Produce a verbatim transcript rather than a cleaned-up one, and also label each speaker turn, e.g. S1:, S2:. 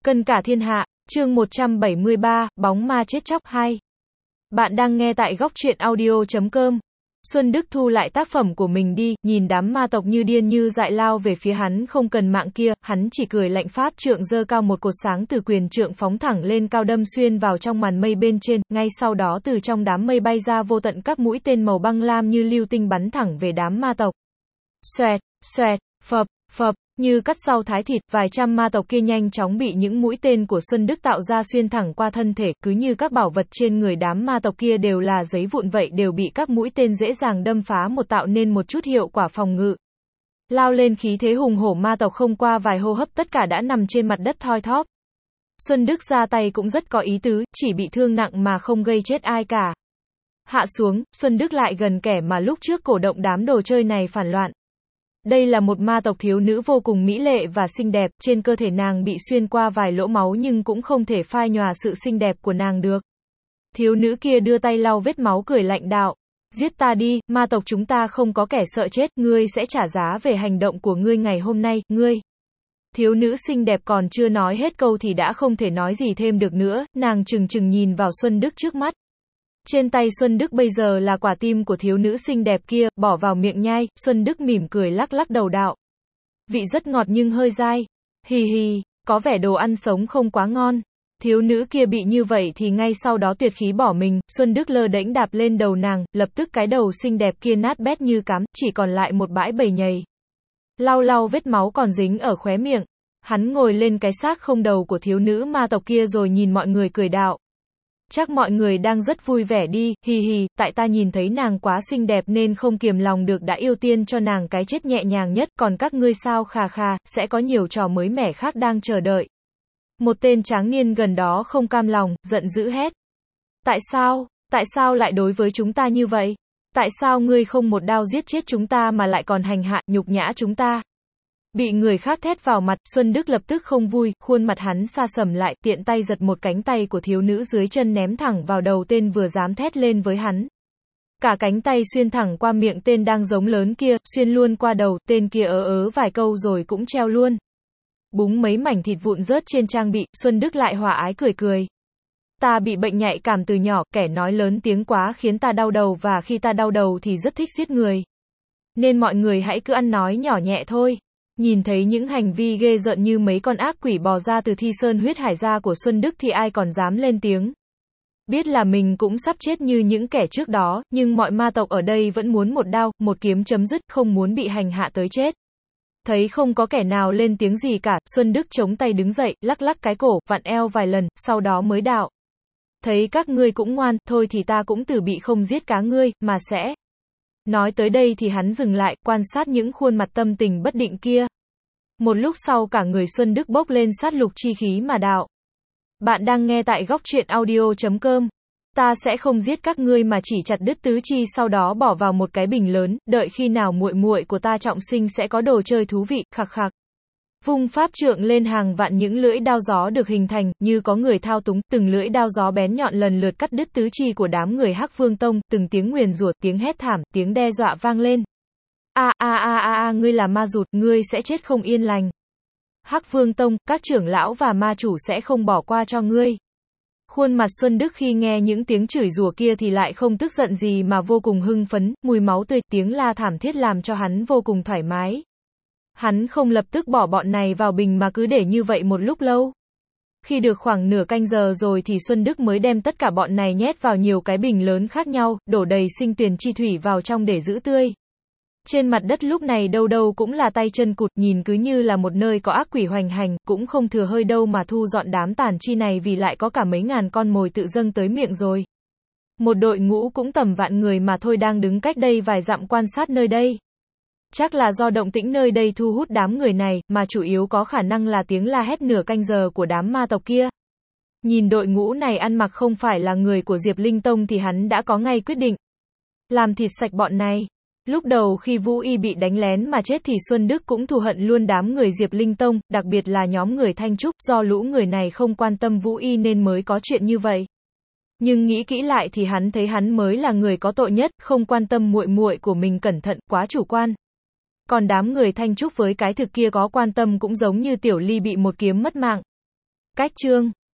S1: Cân cả thiên hạ, chương một trăm bảy mươi ba, bóng ma chết chóc hai. Bạn đang nghe tại góc truyện audio chấm com. Xuân Đức thu lại tác phẩm của mình đi, nhìn đám ma tộc như điên như dại lao về phía hắn không cần mạng kia, hắn chỉ cười lạnh pháp trượng giơ cao một cột sáng từ quyền trượng phóng thẳng lên cao đâm xuyên vào trong màn mây bên trên, ngay sau đó từ trong đám mây bay ra vô tận các mũi tên màu băng lam như lưu tinh bắn thẳng về đám ma tộc. Xoẹt, xoẹt, phập, phập. Như cắt rau thái thịt, vài trăm ma tộc kia nhanh chóng bị những mũi tên của Xuân Đức tạo ra xuyên thẳng qua thân thể, cứ như các bảo vật trên người đám ma tộc kia đều là giấy vụn vậy, đều bị các mũi tên dễ dàng đâm phá một, tạo nên một chút hiệu quả phòng ngự. Lao lên khí thế hùng hổ, ma tộc không qua vài hô hấp tất cả đã nằm trên mặt đất thoi thóp. Xuân Đức ra tay cũng rất có ý tứ, chỉ bị thương nặng mà không gây chết ai cả. Hạ xuống, Xuân Đức lại gần kẻ mà lúc trước cổ động đám đồ chơi này phản loạn. Đây là một ma tộc thiếu nữ vô cùng mỹ lệ và xinh đẹp, trên cơ thể nàng bị xuyên qua vài lỗ máu nhưng cũng không thể phai nhòa sự xinh đẹp của nàng được. Thiếu nữ kia đưa tay lau vết máu cười lạnh đạo. Giết ta đi, ma tộc chúng ta không có kẻ sợ chết, ngươi sẽ trả giá về hành động của ngươi ngày hôm nay, ngươi. Thiếu nữ xinh đẹp còn chưa nói hết câu thì đã không thể nói gì thêm được nữa, nàng trừng trừng nhìn vào Xuân Đức trước mắt. Trên tay Xuân Đức bây giờ là quả tim của thiếu nữ xinh đẹp kia, bỏ vào miệng nhai, Xuân Đức mỉm cười lắc lắc đầu đạo. Vị rất ngọt nhưng hơi dai. Hì hì, có vẻ đồ ăn sống không quá ngon. Thiếu nữ kia bị như vậy thì ngay sau đó tuyệt khí bỏ mình, Xuân Đức lơ đễnh đạp lên đầu nàng, lập tức cái đầu xinh đẹp kia nát bét như cám, chỉ còn lại một bãi bầy nhầy. Lau lau vết máu còn dính ở khóe miệng. Hắn ngồi lên cái xác không đầu của thiếu nữ ma tộc kia rồi nhìn mọi người cười đạo. Chắc mọi người đang rất vui vẻ đi, hì hì, tại ta nhìn thấy nàng quá xinh đẹp nên không kiềm lòng được đã ưu tiên cho nàng cái chết nhẹ nhàng nhất, còn các ngươi sao, khà khà, sẽ có nhiều trò mới mẻ khác đang chờ đợi. Một tên tráng niên gần đó không cam lòng, giận dữ hét. Tại sao, tại sao lại đối với chúng ta như vậy? Tại sao ngươi không một đao giết chết chúng ta mà lại còn hành hạ, nhục nhã chúng ta? Bị người khác thét vào mặt, Xuân Đức lập tức không vui, khuôn mặt hắn sa sầm lại, tiện tay giật một cánh tay của thiếu nữ dưới chân ném thẳng vào đầu tên vừa dám thét lên với hắn. Cả cánh tay xuyên thẳng qua miệng tên đang giống lớn kia, xuyên luôn qua đầu, tên kia ớ ớ vài câu rồi cũng treo luôn. Búng mấy mảnh thịt vụn rớt trên trang bị, Xuân Đức lại hòa ái cười cười. Ta bị bệnh nhạy cảm từ nhỏ, kẻ nói lớn tiếng quá khiến ta đau đầu và khi ta đau đầu thì rất thích giết người. Nên mọi người hãy cứ ăn nói nhỏ nhẹ thôi. Nhìn thấy những hành vi ghê rợn như mấy con ác quỷ bò ra từ thi sơn huyết hải gia của Xuân Đức thì ai còn dám lên tiếng. Biết là mình cũng sắp chết như những kẻ trước đó, nhưng mọi ma tộc ở đây vẫn muốn một đao, một kiếm chấm dứt, không muốn bị hành hạ tới chết. Thấy không có kẻ nào lên tiếng gì cả, Xuân Đức chống tay đứng dậy, lắc lắc cái cổ, vặn eo vài lần, sau đó mới đạo. Thấy các ngươi cũng ngoan, thôi thì ta cũng từ bị không giết cá ngươi, mà sẽ... Nói tới đây thì hắn dừng lại, quan sát những khuôn mặt tâm tình bất định kia. Một lúc sau cả người Xuân Đức bốc lên sát lục chi khí mà đạo. Bạn đang nghe tại góc truyện audio chấm com. Ta sẽ không giết các ngươi mà chỉ chặt đứt tứ chi sau đó bỏ vào một cái bình lớn, đợi khi nào muội muội của ta trọng sinh sẽ có đồ chơi thú vị, khặc khặc. Vung pháp trượng lên, hàng vạn những lưỡi đao gió được hình thành, như có người thao túng, từng lưỡi đao gió bén nhọn lần lượt cắt đứt tứ chi của đám người Hắc Vương Tông, từng tiếng nguyền rủa, tiếng hét thảm, tiếng đe dọa vang lên. A a a a a, ngươi là ma rụt, ngươi sẽ chết không yên lành. Hắc Vương Tông, các trưởng lão và ma chủ sẽ không bỏ qua cho ngươi. Khuôn mặt Xuân Đức khi nghe những tiếng chửi rủa kia thì lại không tức giận gì mà vô cùng hưng phấn, mùi máu tươi, tiếng la thảm thiết làm cho hắn vô cùng thoải mái. Hắn không lập tức bỏ bọn này vào bình mà cứ để như vậy một lúc lâu. Khi được khoảng nửa canh giờ rồi thì Xuân Đức mới đem tất cả bọn này nhét vào nhiều cái bình lớn khác nhau, đổ đầy sinh tuyền chi thủy vào trong để giữ tươi. Trên mặt đất lúc này đâu đâu cũng là tay chân cụt, nhìn cứ như là một nơi có ác quỷ hoành hành, cũng không thừa hơi đâu mà thu dọn đám tàn chi này vì lại có cả mấy ngàn con mồi tự dâng tới miệng rồi. Một đội ngũ cũng tầm vạn người mà thôi đang đứng cách đây vài dặm quan sát nơi đây. Chắc là do động tĩnh nơi đây thu hút đám người này, mà chủ yếu có khả năng là tiếng la hét nửa canh giờ của đám ma tộc kia. Nhìn đội ngũ này ăn mặc không phải là người của Diệp Linh Tông thì hắn đã có ngay quyết định. Làm thịt sạch bọn này. Lúc đầu khi Vũ Y bị đánh lén mà chết thì Xuân Đức cũng thù hận luôn đám người Diệp Linh Tông, đặc biệt là nhóm người Thanh Trúc, do lũ người này không quan tâm Vũ Y nên mới có chuyện như vậy. Nhưng nghĩ kỹ lại thì hắn thấy hắn mới là người có tội nhất, không quan tâm muội muội của mình, cẩn thận, quá chủ quan. Còn đám người Thanh Trúc với cái thực kia có quan tâm cũng giống như Tiểu Ly bị một kiếm mất mạng. Cách chương